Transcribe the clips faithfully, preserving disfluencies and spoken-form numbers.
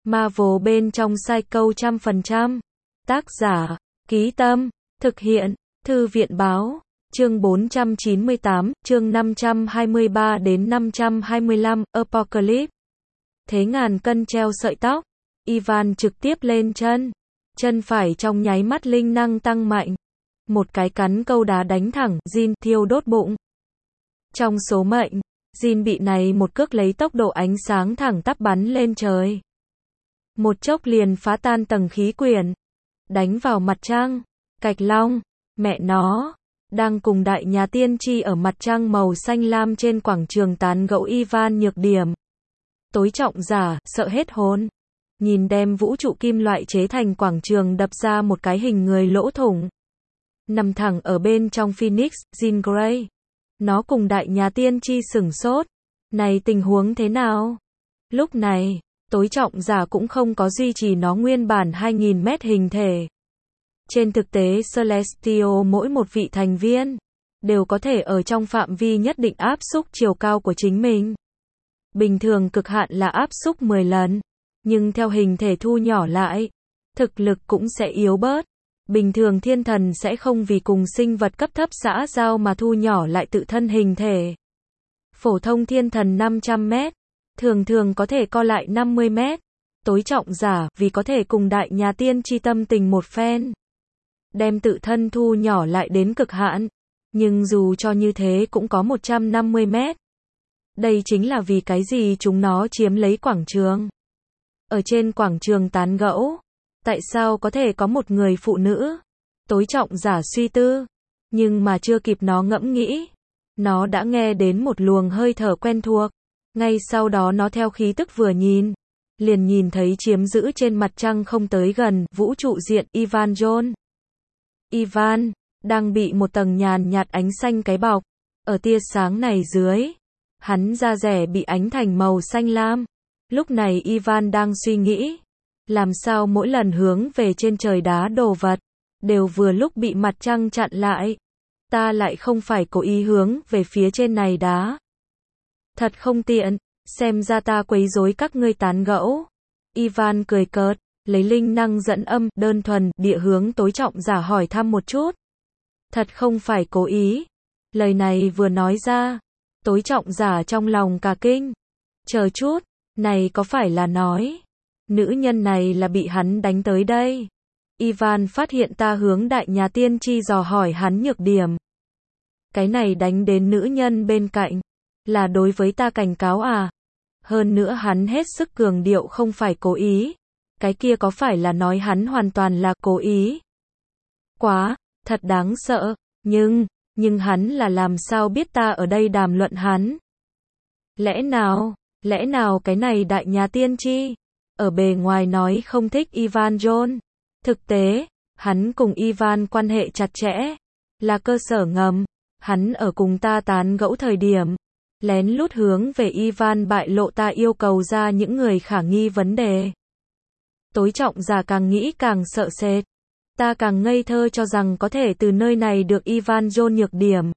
Marvel bên trong Psycho trăm phần trăm. Tác giả, Ký Tâm, thực hiện, Thư viện Báo, chương bốn trăm chín mươi tám, chương năm trăm hai mươi ba đến năm trăm hai mươi lăm, Apocalypse. Thế ngàn cân treo sợi tóc, Ivan trực tiếp lên chân, chân phải trong nháy mắt linh năng tăng mạnh. Một cái cắn câu đá đánh thẳng, Jin thiêu đốt bụng. Trong số mệnh, Jin bị này một cước lấy tốc độ ánh sáng thẳng tắp bắn lên trời. Một chốc liền phá tan tầng khí quyển, đánh vào mặt trăng. Cạch Long, mẹ nó, đang cùng đại nhà tiên tri ở mặt trăng màu xanh lam trên quảng trường tán gẫu Ivan nhược điểm. Tối trọng giả, sợ hết hồn. Nhìn đem vũ trụ kim loại chế thành quảng trường đập ra một cái hình người lỗ thủng. Nằm thẳng ở bên trong Phoenix, Jean Grey. Nó cùng đại nhà tiên tri sửng sốt. Này tình huống thế nào? Lúc này, tối trọng giả cũng không có duy trì nó nguyên bản hai nghìn mét hình thể. Trên thực tế Celestial mỗi một vị thành viên đều có thể ở trong phạm vi nhất định áp xúc chiều cao của chính mình. Bình thường cực hạn là áp xúc mười lần, nhưng theo hình thể thu nhỏ lại, thực lực cũng sẽ yếu bớt. Bình thường thiên thần sẽ không vì cùng sinh vật cấp thấp xã giao mà thu nhỏ lại tự thân hình thể. Phổ thông thiên thần năm trăm mét, thường thường có thể co lại năm mươi mét. Tối trọng giả vì có thể cùng đại nhà tiên tri tâm tình một phen, đem tự thân thu nhỏ lại đến cực hạn, nhưng dù cho như thế cũng có một trăm năm mươi mét. Đây chính là vì cái gì chúng nó chiếm lấy quảng trường. Ở trên quảng trường tán gẫu, tại sao có thể có một người phụ nữ? Tối trọng giả suy tư, nhưng mà chưa kịp nó ngẫm nghĩ, nó đã nghe đến một luồng hơi thở quen thuộc. Ngay sau đó nó theo khí tức vừa nhìn, liền nhìn thấy chiếm giữ trên mặt trăng không tới gần vũ trụ diện Ivan John. Ivan đang bị một tầng nhàn nhạt ánh xanh cái bọc. Ở tia sáng này dưới, hắn da rẻ bị ánh thành màu xanh lam. Lúc này Ivan đang suy nghĩ, làm sao mỗi lần hướng về trên trời đá đồ vật, đều vừa lúc bị mặt trăng chặn lại. Ta lại không phải cố ý hướng về phía trên này đá. Thật không tiện, xem ra ta quấy rối các ngươi tán gẫu. Ivan cười cợt, lấy linh năng dẫn âm, đơn thuần, địa hướng tối trọng giả hỏi thăm một chút. Thật không phải cố ý. Lời này vừa nói ra, tối trọng giả trong lòng cả kinh. Chờ chút, này có phải là nói, nữ nhân này là bị hắn đánh tới đây. Ivan phát hiện ta hướng đại nhà tiên tri dò hỏi hắn nhược điểm. Cái này đánh đến nữ nhân bên cạnh, là đối với ta cảnh cáo à? Hơn nữa hắn hết sức cường điệu không phải cố ý. Cái kia có phải là nói hắn hoàn toàn là cố ý? Quá, thật đáng sợ, nhưng, nhưng hắn là làm sao biết ta ở đây đàm luận hắn? Lẽ nào, lẽ nào cái này đại nhà tiên tri, ở bề ngoài nói không thích Ivan John. Thực tế, hắn cùng Ivan quan hệ chặt chẽ, là cơ sở ngầm, hắn ở cùng ta tán gẫu thời điểm, lén lút hướng về Ivan bại lộ ta yêu cầu ra những người khả nghi vấn đề. Tối trọng giả càng nghĩ càng sợ sệt. Ta càng ngây thơ cho rằng có thể từ nơi này được Ivan John nhược điểm.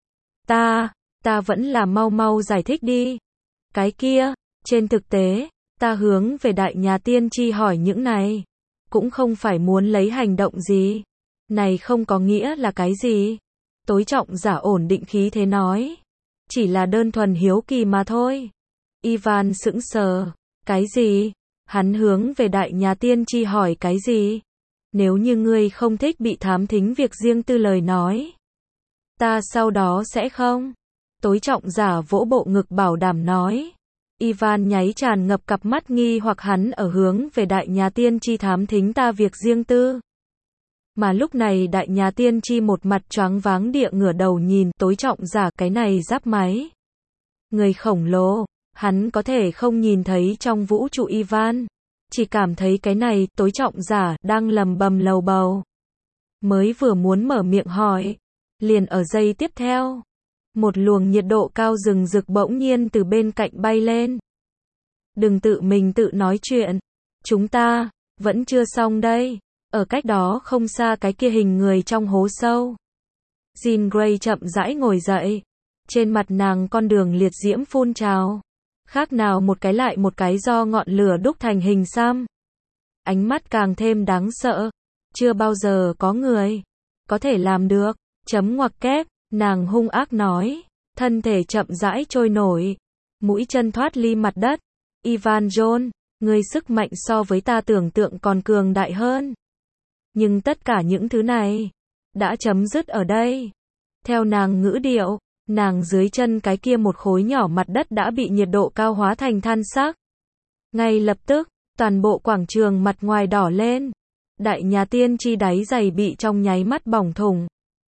Ta, ta vẫn là mau mau giải thích đi. Cái kia, trên thực tế, ta hướng về đại nhà tiên tri hỏi những này, cũng không phải muốn lấy hành động gì. Này không có nghĩa là cái gì. Tối trọng giả ổn định khí thế nói. Chỉ là đơn thuần hiếu kỳ mà thôi. Ivan sững sờ. Cái gì? Hắn hướng về đại nhà tiên tri hỏi cái gì? Nếu như ngươi không thích bị thám thính việc riêng tư lời nói, ta sau đó sẽ không. Tối trọng giả vỗ bộ ngực bảo đảm nói. Ivan nháy tràn ngập cặp mắt nghi hoặc hắn ở hướng về đại nhà tiên tri thám thính ta việc riêng tư. Mà lúc này đại nhà tiên tri một mặt choáng váng địa ngửa đầu nhìn tối trọng giả cái này giáp máy. Người khổng lồ, hắn có thể không nhìn thấy trong vũ trụ Ivan. Chỉ cảm thấy cái này tối trọng giả đang lầm bầm lầu bầu. Mới vừa muốn mở miệng hỏi, liền ở giây tiếp theo. Một luồng nhiệt độ cao rừng rực bỗng nhiên từ bên cạnh bay lên. Đừng tự mình tự nói chuyện. Chúng ta, vẫn chưa xong đây. Ở cách đó không xa cái kia hình người trong hố sâu. Jean Grey chậm rãi ngồi dậy. Trên mặt nàng con đường liệt diễm phun trào. khác nào một cái lại một cái do ngọn lửa đúc thành hình xăm. Ánh mắt càng thêm đáng sợ. Chưa bao giờ có người có thể làm được. Chấm ngoặc kép, nàng hung ác nói. Thân thể chậm rãi trôi nổi. Mũi chân thoát ly mặt đất. Ivan John, ngươi sức mạnh so với ta tưởng tượng còn cường đại hơn. Nhưng tất cả những thứ này đã chấm dứt ở đây. Theo nàng ngữ điệu, nàng dưới chân cái kia một khối nhỏ mặt đất đã bị nhiệt độ cao hóa thành than sắc. Ngay lập tức, toàn bộ quảng trường mặt ngoài đỏ lên. Đại nhà tiên tri đáy giày bị trong nháy mắt bỏng thủng.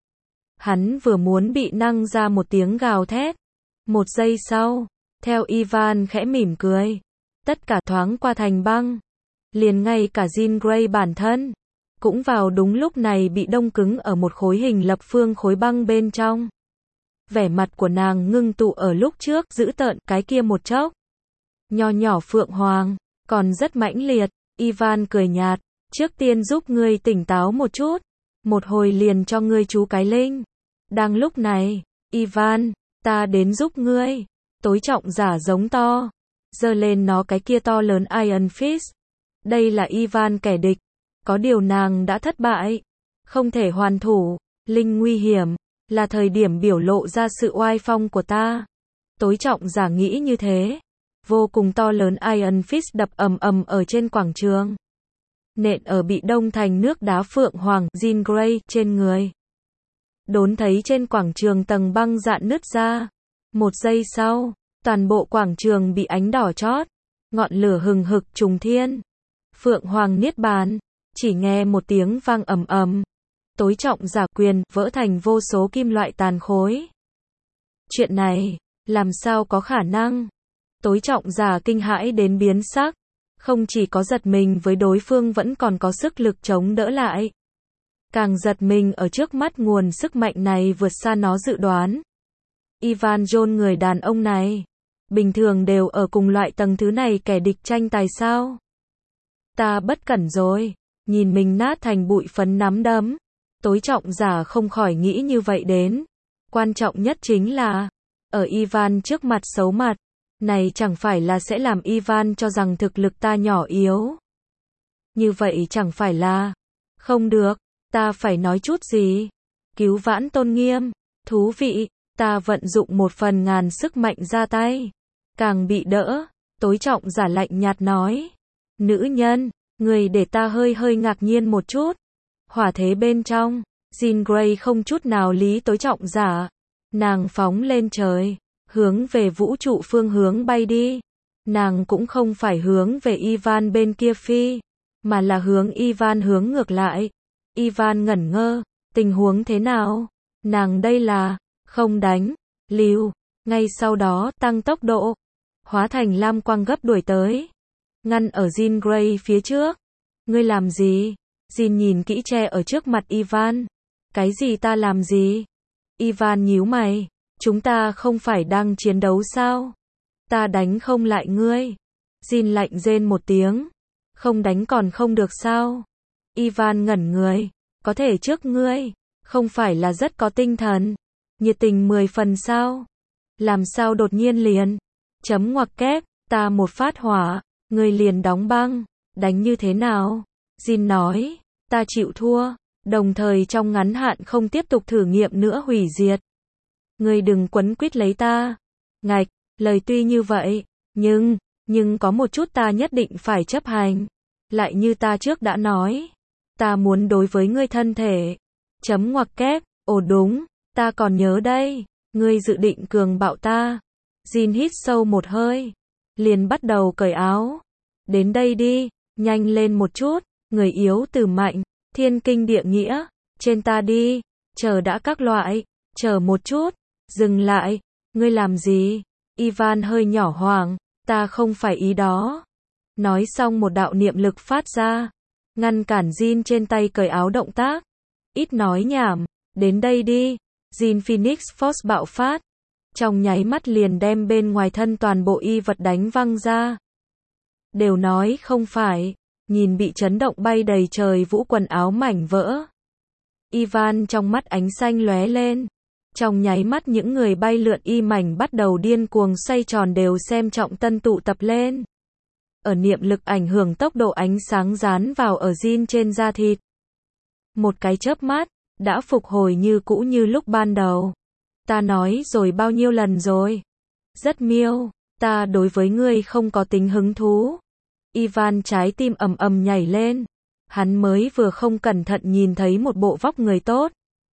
Hắn vừa muốn bị năng ra một tiếng gào thét. Một giây sau, theo Ivan khẽ mỉm cười, tất cả thoáng qua thành băng. Liền ngay cả Jean Grey bản thân cũng vào đúng lúc này bị đông cứng ở một khối hình lập phương khối băng bên trong. Vẻ mặt của nàng ngưng tụ ở lúc trước giữ tợn cái kia một chốc. Nho nhỏ Phượng Hoàng, còn rất mãnh liệt. Ivan cười nhạt, trước tiên giúp ngươi tỉnh táo một chút, một hồi liền cho ngươi chú cái linh. Đang lúc này, Ivan, ta đến giúp ngươi. Tối trọng giả giống to, giơ lên nó cái kia to lớn Iron Fist. Đây là Ivan kẻ địch. Có điều nàng đã thất bại, không thể hoàn thủ. Linh nguy hiểm, là thời điểm biểu lộ ra sự oai phong của ta. Tối trọng giả nghĩ như thế. Vô cùng to lớn Iron Fist đập ầm ầm ở trên quảng trường. Nện ở bị đông thành nước đá Phượng Hoàng Jean Grey trên người. Đốn thấy trên quảng trường tầng băng dạn nứt ra. Một giây sau, toàn bộ quảng trường bị ánh đỏ chót. Ngọn lửa hừng hực trùng thiên. Phượng Hoàng niết bàn. Chỉ nghe một tiếng vang ầm ầm. Tối trọng giả quyền vỡ thành vô số kim loại tàn khối. Chuyện này, làm sao có khả năng? Tối trọng giả kinh hãi đến biến sắc. Không chỉ có giật mình với đối phương vẫn còn có sức lực chống đỡ lại. Càng giật mình ở trước mắt nguồn sức mạnh này vượt xa nó dự đoán. Ivan John người đàn ông này, bình thường đều ở cùng loại tầng thứ này kẻ địch tranh tài sao? Ta bất cẩn rồi, nhìn mình nát thành bụi phấn nắm đấm. Tối trọng giả không khỏi nghĩ như vậy đến. Quan trọng nhất chính là, ở Ivan trước mặt xấu mặt, này chẳng phải là sẽ làm Ivan cho rằng thực lực ta nhỏ yếu. Như vậy chẳng phải là, không được, ta phải nói chút gì. Cứu vãn tôn nghiêm, thú vị, ta vận dụng một phần ngàn sức mạnh ra tay. Càng bị đỡ, tối trọng giả lạnh nhạt nói. Nữ nhân, người để ta hơi hơi ngạc nhiên một chút. Hỏa thế bên trong, Jean Grey không chút nào lý tối trọng giả. Nàng phóng lên trời, hướng về vũ trụ phương hướng bay đi. Nàng cũng không phải hướng về Ivan bên kia phi, mà là hướng Ivan hướng ngược lại. Ivan ngẩn ngơ, tình huống thế nào? Nàng đây là, không đánh, lưu, ngay sau đó tăng tốc độ, hóa thành lam quang gấp đuổi tới. Ngăn ở Jean Grey phía trước. Ngươi làm gì? Jean nhìn kỹ che ở trước mặt Ivan. Cái gì ta làm gì? Ivan nhíu mày. Chúng ta không phải đang chiến đấu sao? Ta đánh không lại ngươi. Jean lạnh rên một tiếng. Không đánh còn không được sao? Ivan ngẩn người. Có thể trước ngươi, không phải là rất có tinh thần, nhiệt tình mười phần sao? Làm sao đột nhiên liền? Chấm ngoặc kép, ta một phát hỏa, ngươi liền đóng băng. Đánh như thế nào? Jean nói, ta chịu thua, đồng thời trong ngắn hạn không tiếp tục thử nghiệm nữa hủy diệt. Ngươi đừng quấn quýt lấy ta. Ngạch, lời tuy như vậy, nhưng, nhưng có một chút ta nhất định phải chấp hành. Lại như ta trước đã nói, ta muốn đối với ngươi thân thể. Chấm ngoặc kép, ồ đúng, ta còn nhớ đây, ngươi dự định cường bạo ta. Jean hít sâu một hơi, liền bắt đầu cởi áo. Đến đây đi, nhanh lên một chút, người yếu từ mạnh, thiên kinh địa nghĩa, trên ta đi, chờ đã các loại, chờ một chút, dừng lại, ngươi làm gì? Ivan hơi nhỏ hoảng, ta không phải ý đó. Nói xong một đạo niệm lực phát ra, ngăn cản Jean trên tay cởi áo động tác. Ít nói nhảm, đến đây đi. Jean Phoenix Force bạo phát, trong nháy mắt liền đem bên ngoài thân toàn bộ y vật đánh văng ra. Đều nói không phải, nhìn bị chấn động bay đầy trời vũ quần áo mảnh vỡ. Ivan trong mắt ánh xanh lóe lên, Trong nháy mắt những người bay lượn y mảnh bắt đầu điên cuồng xoay tròn đều xem trọng tân tụ tập lên. Ở niệm lực ảnh hưởng tốc độ ánh sáng dán vào ở Jin trên da thịt. Một cái chớp mắt, đã phục hồi như cũ như lúc ban đầu. Ta nói rồi bao nhiêu lần rồi. Rất miêu, ta đối với ngươi không có tính hứng thú. Ivan trái tim ầm ầm nhảy lên. Hắn mới vừa không cẩn thận nhìn thấy một bộ vóc người tốt.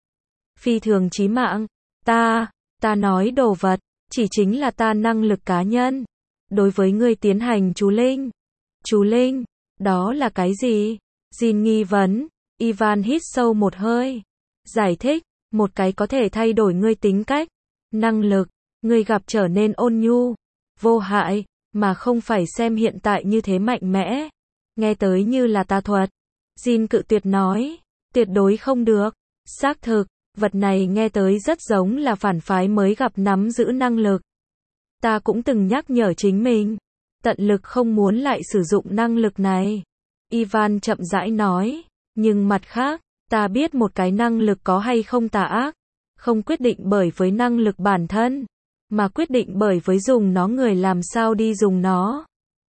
Phi thường chí mạng. Ta, ta nói đồ vật, chỉ chính là ta năng lực cá nhân. Đối với ngươi tiến hành chú linh. Chú linh, đó là cái gì? Jin nghi vấn. Ivan hít sâu một hơi. Giải thích, một cái có thể thay đổi ngươi tính cách, năng lực, ngươi gặp trở nên ôn nhu, vô hại, mà không phải xem hiện tại như thế mạnh mẽ. Nghe tới như là tà thuật. Jin cự tuyệt nói, tuyệt đối không được. Xác thực, vật này nghe tới rất giống là phản phái mới gặp nắm giữ năng lực. Ta cũng từng nhắc nhở chính mình, tận lực không muốn lại sử dụng năng lực này. Ivan chậm rãi nói, nhưng mặt khác, ta biết một cái năng lực có hay không tà ác, không quyết định bởi với năng lực bản thân, mà quyết định bởi với dùng nó người làm sao đi dùng nó.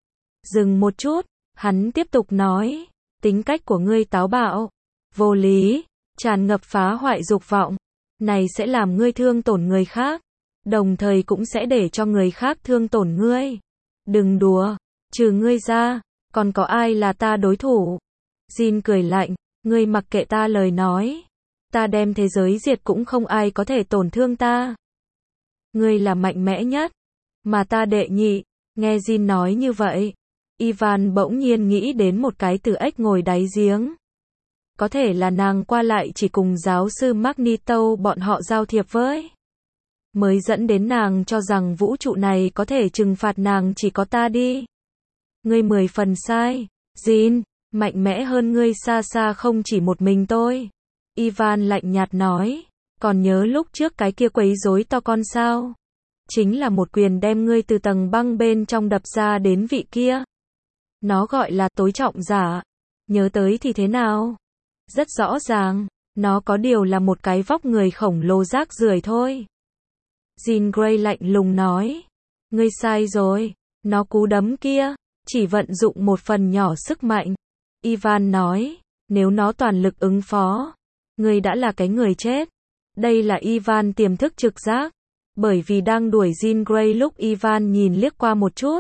Dừng một chút, hắn tiếp tục nói, tính cách của ngươi táo bạo, vô lý, tràn ngập phá hoại dục vọng, này sẽ làm ngươi thương tổn người khác, đồng thời cũng sẽ để cho người khác thương tổn ngươi. Đừng đùa, trừ ngươi ra, còn có ai là ta đối thủ? Jin cười lạnh, ngươi mặc kệ ta lời nói, ta đem thế giới diệt cũng không ai có thể tổn thương ta. Ngươi là mạnh mẽ nhất, mà ta đệ nhị. Nghe Jin nói như vậy, Ivan bỗng nhiên nghĩ đến một cái từ ếch ngồi đáy giếng. Có thể là nàng qua lại chỉ cùng giáo sư Magneto bọn họ giao thiệp với, mới dẫn đến nàng cho rằng vũ trụ này có thể trừng phạt nàng chỉ có ta đi. Ngươi mười phần sai, Jin, mạnh mẽ hơn ngươi xa xa không chỉ một mình tôi. Ivan lạnh nhạt nói, còn nhớ lúc trước cái kia quấy rối to con sao? Chính là một quyền đem ngươi từ tầng băng bên trong đập ra đến vị kia. Nó gọi là tối trọng giả. Nhớ tới thì thế nào? Rất rõ ràng, nó có điều là một cái vóc người khổng lồ rác rưởi thôi. Jean Grey lạnh lùng nói, ngươi sai rồi, nó cú đấm kia, chỉ vận dụng một phần nhỏ sức mạnh. Ivan nói, nếu nó toàn lực ứng phó, ngươi đã là cái người chết. Đây là Ivan tiềm thức trực giác, bởi vì đang đuổi Jean Grey lúc Ivan nhìn liếc qua một chút.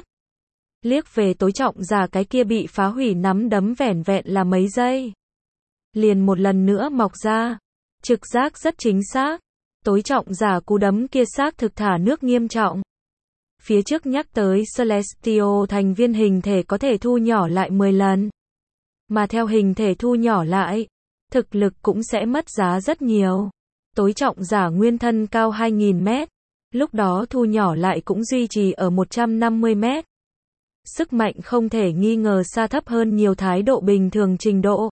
Liếc về tối trọng giả cái kia bị phá hủy nắm đấm vẻn vẹn là mấy giây. Liền một lần nữa mọc ra. Trực giác rất chính xác. Tối trọng giả cú đấm kia xác thực thả nước nghiêm trọng. Phía trước nhắc tới Celestial thành viên hình thể có thể thu nhỏ lại mười lần. Mà theo hình thể thu nhỏ lại, thực lực cũng sẽ mất giá rất nhiều. Tối trọng giả nguyên thân cao hai nghìn mét, lúc đó thu nhỏ lại cũng duy trì ở một trăm năm mươi mét. Sức mạnh không thể nghi ngờ xa thấp hơn nhiều thái độ bình thường trình độ.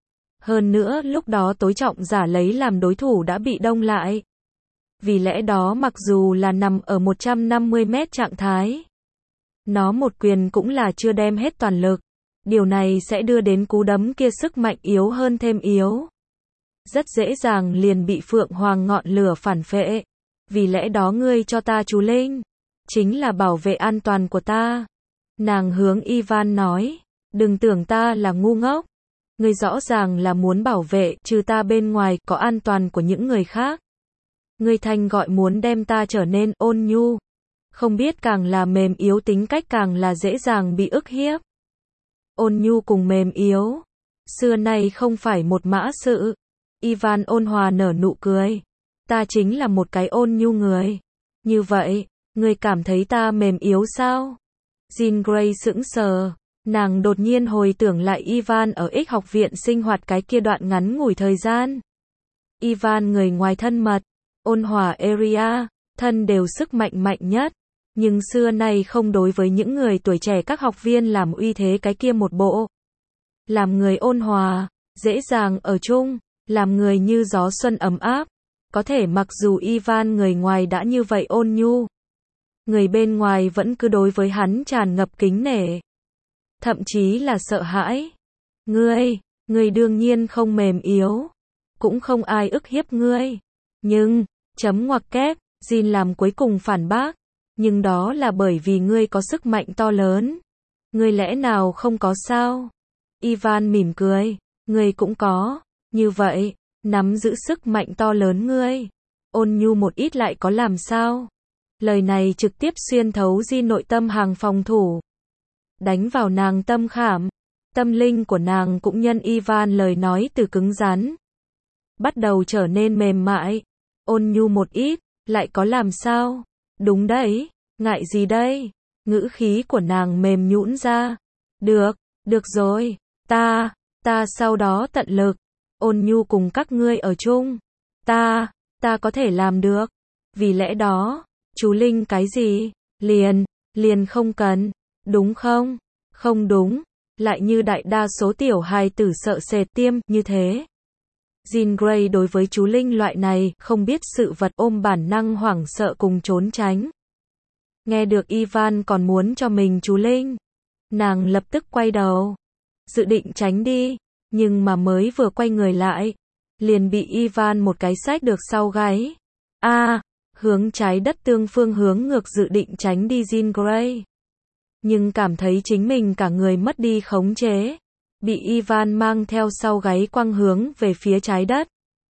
Hơn nữa lúc đó tối trọng giả lấy làm đối thủ đã bị đông lại. Vì lẽ đó mặc dù là nằm ở một trăm năm mươi mét trạng thái, nó một quyền cũng là chưa đem hết toàn lực. Điều này sẽ đưa đến cú đấm kia sức mạnh yếu hơn thêm yếu. Rất dễ dàng liền bị Phượng Hoàng ngọn lửa phản phệ. Vì lẽ đó ngươi cho ta chú linh, chính là bảo vệ an toàn của ta. Nàng hướng Ivan nói, đừng tưởng ta là ngu ngốc. Ngươi rõ ràng là muốn bảo vệ trừ ta bên ngoài có an toàn của những người khác. Ngươi thanh gọi muốn đem ta trở nên ôn nhu. Không biết càng là mềm yếu tính cách càng là dễ dàng bị ức hiếp. Ôn nhu cùng mềm yếu, xưa nay không phải một mã sự. Ivan ôn hòa nở nụ cười. Ta chính là một cái ôn nhu người. Như vậy, ngươi cảm thấy ta mềm yếu sao? Jean Grey sững sờ. Nàng đột nhiên hồi tưởng lại Ivan ở X học viện sinh hoạt cái kia đoạn ngắn ngủi thời gian. Ivan người ngoài thân mật, ôn hòa area, thân đều sức mạnh mạnh nhất. Nhưng xưa nay không đối với những người tuổi trẻ các học viên làm uy thế cái kia một bộ. Làm người ôn hòa, dễ dàng ở chung, làm người như gió xuân ấm áp. Có thể mặc dù Ivan người ngoài đã như vậy ôn nhu, người bên ngoài vẫn cứ đối với hắn tràn ngập kính nể. Thậm chí là sợ hãi. Ngươi, ngươi đương nhiên không mềm yếu. Cũng không ai ức hiếp ngươi. Nhưng, Chấm ngoặc kép, Jin làm cuối cùng phản bác. Nhưng đó là bởi vì ngươi có sức mạnh to lớn. Ngươi lẽ nào không có sao? Ivan mỉm cười. Ngươi cũng có. Như vậy, nắm giữ sức mạnh to lớn ngươi. Ôn nhu một ít lại có làm sao? Lời này trực tiếp xuyên thấu Jin nội tâm hàng phòng thủ. Đánh vào nàng tâm khảm. Tâm linh của nàng cũng nhân Ivan lời nói từ cứng rắn. Bắt đầu trở nên mềm mại. Ôn nhu một ít, lại có làm sao? Đúng đấy, ngại gì đây? Ngữ khí của nàng mềm nhũn ra. Được, được rồi, ta, ta sau đó tận lực. Ôn nhu cùng các ngươi ở chung. Ta, ta có thể làm được. Vì lẽ đó, chú Linh cái gì? Liền, liền không cần. Đúng không? Không đúng. Lại như đại đa số tiểu hài tử sợ sệt tiêm, như thế. Jean Grey đối với chú Linh loại này, không biết sự vật ôm bản năng hoảng sợ cùng trốn tránh. Nghe được Ivan còn muốn cho mình chú Linh. Nàng lập tức quay đầu. Dự định tránh đi. Nhưng mà mới vừa quay người lại. Liền bị Ivan một cái xách được sau gáy. A, à, hướng trái đất tương phương hướng ngược dự định tránh đi Jean Grey. Nhưng cảm thấy chính mình cả người mất đi khống chế. Bị Ivan mang theo sau gáy quăng hướng về phía trái đất.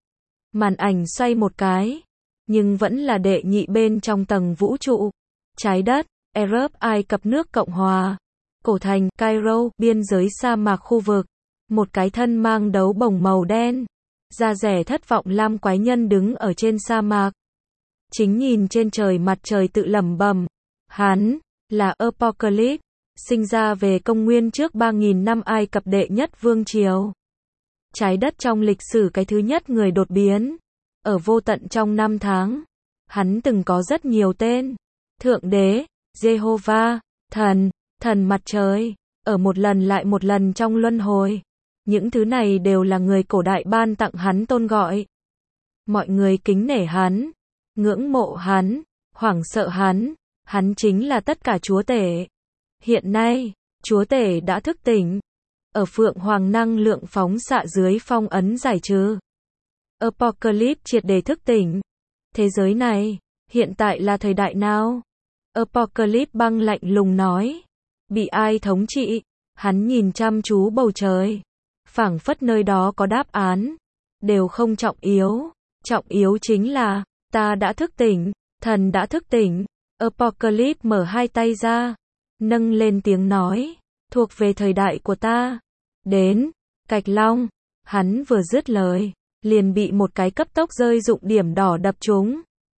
Màn ảnh xoay một cái. Nhưng vẫn là đệ nhị bên trong tầng vũ trụ. Trái đất, Europe, Ai Cập nước Cộng Hòa. Cổ thành, Cairo, biên giới sa mạc khu vực. Một cái thân mang đấu bồng màu đen. Da rẻ thất vọng lam quái nhân đứng ở trên sa mạc. Chính nhìn trên trời mặt trời tự lẩm bẩm. Hắn là Apocalypse, sinh ra về công nguyên trước ba nghìn năm Ai Cập đệ nhất vương triều. Trái đất trong lịch sử cái thứ nhất người đột biến. Ở vô tận trong năm tháng, hắn từng có rất nhiều tên. Thượng đế, Jehovah, thần, thần mặt trời, ở một lần lại một lần trong luân hồi. Những thứ này đều là người cổ đại ban tặng hắn tôn gọi. Mọi người kính nể hắn, ngưỡng mộ hắn, hoảng sợ hắn. Hắn chính là tất cả chúa tể. Hiện nay, chúa tể đã thức tỉnh. Ở Phượng Hoàng năng lượng phóng xạ dưới phong ấn giải trừ. Apocalypse triệt để thức tỉnh. Thế giới này, hiện tại là thời đại nào? Apocalypse băng lạnh lùng nói. Bị ai thống trị? Hắn nhìn chăm chú bầu trời. Phảng phất nơi đó có đáp án. Đều không trọng yếu. Trọng yếu chính là, ta đã thức tỉnh, thần đã thức tỉnh. Apocalypse mở hai tay ra, nâng lên tiếng nói, thuộc về thời đại của ta. Đến, Cạch Long, hắn vừa dứt lời, liền bị một cái cấp tốc rơi dụng điểm đỏ đập trúng.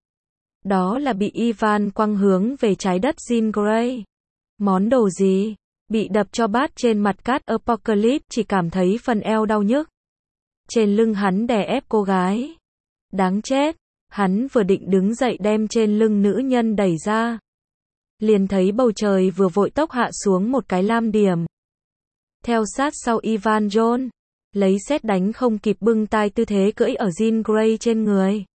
Đó là bị Ivan quăng hướng về trái đất Jean Grey. Món đồ gì? Bị đập cho bát trên mặt cát. Apocalypse chỉ cảm thấy phần eo đau nhức. Trên lưng hắn đè ép cô gái. Đáng chết. Hắn vừa định đứng dậy đem trên lưng nữ nhân đẩy ra. Liền thấy bầu trời vừa vội tốc hạ xuống một cái lam điểm. Theo sát sau Ivan John. Lấy sét đánh không kịp bưng tai tư thế cưỡi ở Jean Grey trên người.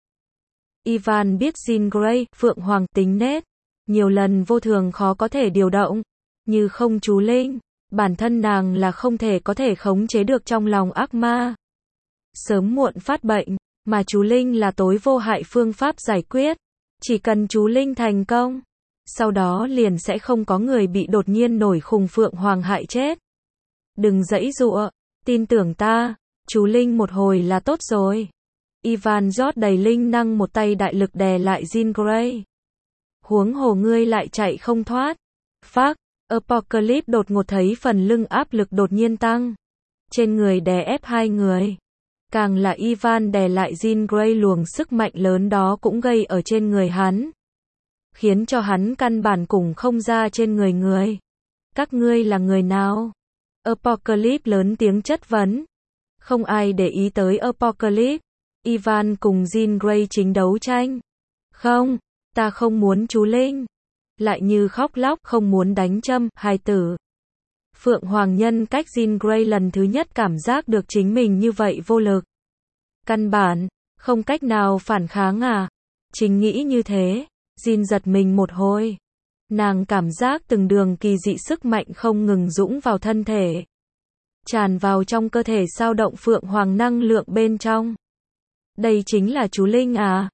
Ivan biết Jean Grey, Phượng Hoàng tính nết. Nhiều lần vô thường khó có thể điều động. Như không chú Linh. Bản thân nàng là không thể có thể khống chế được trong lòng ác ma. Sớm muộn phát bệnh. Mà chú Linh là tối vô hại phương pháp giải quyết. Chỉ cần chú Linh thành công. Sau đó liền sẽ không có người bị đột nhiên nổi khùng Phượng Hoàng hại chết. Đừng giãy giụa. Tin tưởng ta. Chú Linh một hồi là tốt rồi. Ivan rót đầy linh năng một tay đại lực đè lại Jean Grey. Huống hồ ngươi lại chạy không thoát. Phác. Apocalypse đột ngột thấy phần lưng áp lực đột nhiên tăng. Trên người đè ép hai người. Càng là Ivan đè lại Jean Grey luồng sức mạnh lớn đó cũng gây ở trên người hắn. Khiến cho hắn căn bản cùng không ra trên người người. Các ngươi là người nào? Apocalypse lớn tiếng chất vấn. Không ai để ý tới Apocalypse. Ivan cùng Jean Grey chính đấu tranh. Không, ta không muốn chú Linh. Lại như khóc lóc không muốn đánh châm, hài tử. Phượng Hoàng nhân cách Jean Grey lần thứ nhất cảm giác được chính mình như vậy vô lực. Căn bản, không cách nào phản kháng à. Chính nghĩ như thế, Jean giật mình một hồi. Nàng cảm giác từng đường kỳ dị sức mạnh không ngừng dũng vào thân thể. Tràn vào trong cơ thể sao động Phượng Hoàng năng lượng bên trong. Đây chính là chú Linh à?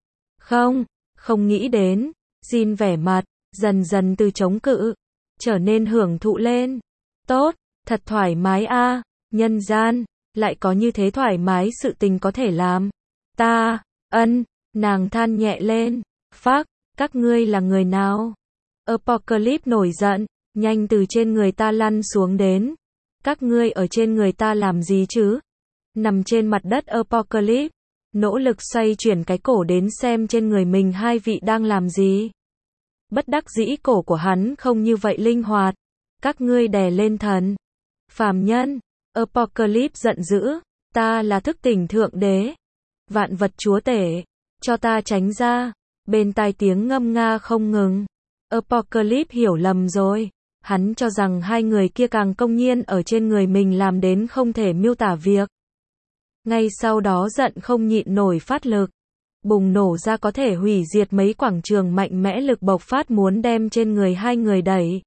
Không, không nghĩ đến. Jin vẻ mặt, dần dần từ chống cự, trở nên hưởng thụ lên. Tốt, thật thoải mái a, nhân gian, lại có như thế thoải mái sự tình có thể làm. Ta, ân, nàng than nhẹ lên. Phác, các ngươi là người nào? Apocalypse nổi giận, nhanh từ trên người ta lăn xuống đến. Các ngươi ở trên người ta làm gì chứ? Nằm trên mặt đất Apocalypse, nỗ lực xoay chuyển cái cổ đến xem trên người mình hai vị đang làm gì. Bất đắc dĩ cổ của hắn không như vậy linh hoạt. Các ngươi đè lên thần. Phàm nhân, Apocalypse giận dữ, ta là thức tỉnh thượng đế. Vạn vật chúa tể, cho ta tránh ra. Bên tai tiếng ngâm nga không ngừng. Apocalypse hiểu lầm rồi. Hắn cho rằng hai người kia càng công nhiên ở trên người mình làm đến không thể miêu tả việc. Ngay sau đó giận không nhịn nổi phát lực. Bùng nổ ra có thể hủy diệt mấy quảng trường mạnh mẽ lực bộc phát muốn đem trên người hai người đẩy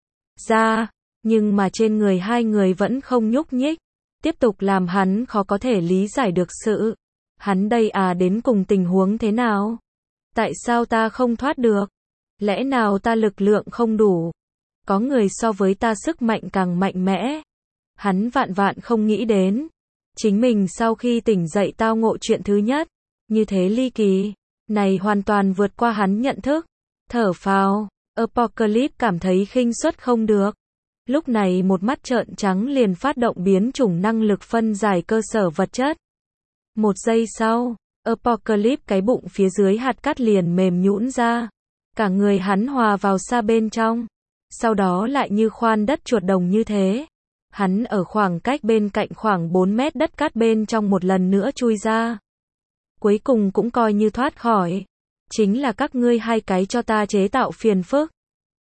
ra. Nhưng mà trên người hai người vẫn không nhúc nhích. Tiếp tục làm hắn khó có thể lý giải được sự. Hắn đây à đến cùng tình huống thế nào? Tại sao ta không thoát được? Lẽ nào ta lực lượng không đủ? Có người so với ta sức mạnh càng mạnh mẽ. Hắn vạn vạn không nghĩ đến. Chính mình sau khi tỉnh dậy tao ngộ chuyện thứ nhất. Như thế ly kỳ. Này hoàn toàn vượt qua hắn nhận thức. Thở phào. Apocalypse cảm thấy khinh suất không được. Lúc này một mắt trợn trắng liền phát động biến chủng năng lực phân giải cơ sở vật chất. Một giây sau, Apocalypse cái bụng phía dưới hạt cát liền mềm nhũn ra. Cả người hắn hòa vào xa bên trong. Sau đó lại như khoan đất chuột đồng như thế. Hắn ở khoảng cách bên cạnh khoảng bốn mét đất cát bên trong một lần nữa chui ra. Cuối cùng cũng coi như thoát khỏi. Chính là các ngươi hai cái cho ta chế tạo phiền phức.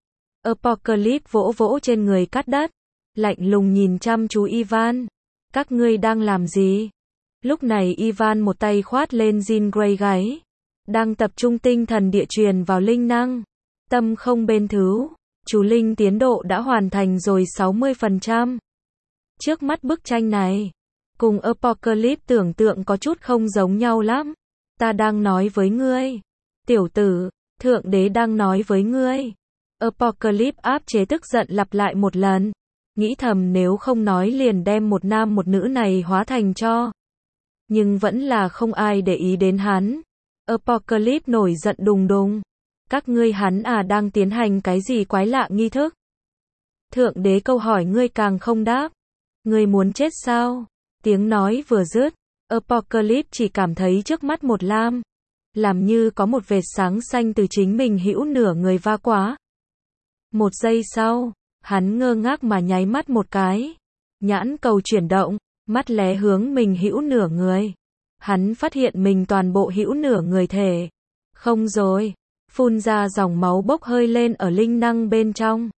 Apocalypse vỗ vỗ trên người cát đất. Lạnh lùng nhìn chăm chú Ivan. Các ngươi đang làm gì? Lúc này Ivan một tay khoát lên Jean Grey gáy. Đang tập trung tinh thần địa truyền vào linh năng. Tâm không bên thứ. Chú linh tiến độ đã hoàn thành rồi sáu mươi phần trăm. Trước mắt bức tranh này, cùng Apocalypse tưởng tượng có chút không giống nhau lắm. Ta đang nói với ngươi. Tiểu tử, thượng đế đang nói với ngươi. Apocalypse áp chế tức giận lặp lại một lần. Nghĩ thầm nếu không nói liền đem một nam một nữ này hóa thành cho. Nhưng vẫn là không ai để ý đến hắn. Apocalypse nổi giận đùng đùng. Các ngươi hắn à đang tiến hành cái gì quái lạ nghi thức? Thượng đế câu hỏi ngươi càng không đáp. Ngươi muốn chết sao? Tiếng nói vừa dứt, Apocalypse chỉ cảm thấy trước mắt một lam. Làm như có một vệt sáng xanh từ chính mình hữu nửa người va quá. Một giây sau, hắn ngơ ngác mà nháy mắt một cái. Nhãn cầu chuyển động, mắt lé hướng mình hữu nửa người. Hắn phát hiện mình toàn bộ hữu nửa người thể. Không rồi, phun ra dòng máu bốc hơi lên ở linh năng bên trong.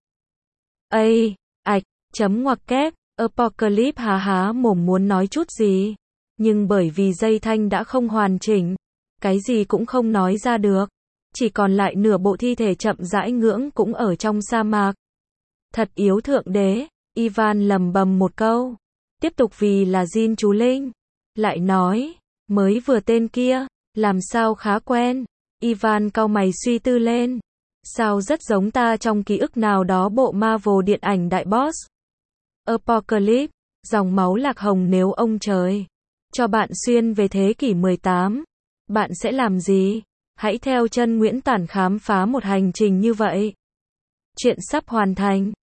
Ây, ạch, chấm ngoặc kép, Apocalypse há há mồm muốn nói chút gì. Nhưng bởi vì dây thanh đã không hoàn chỉnh, cái gì cũng không nói ra được. Chỉ còn lại nửa bộ thi thể chậm rãi ngưỡng cũng ở trong sa mạc. Thật yếu thượng đế, Ivan lầm bầm một câu. Tiếp tục vì là Jin chú linh. Lại nói, mới vừa tên kia, làm sao khá quen. Ivan cau mày suy tư lên. Sao rất giống ta trong ký ức nào đó bộ Marvel điện ảnh đại boss. Apocalypse, dòng máu lạc hồng nếu ông trời cho bạn xuyên về thế kỷ mười tám, bạn sẽ làm gì? Hãy theo chân Nguyễn Tản khám phá một hành trình như vậy. Chuyện sắp hoàn thành.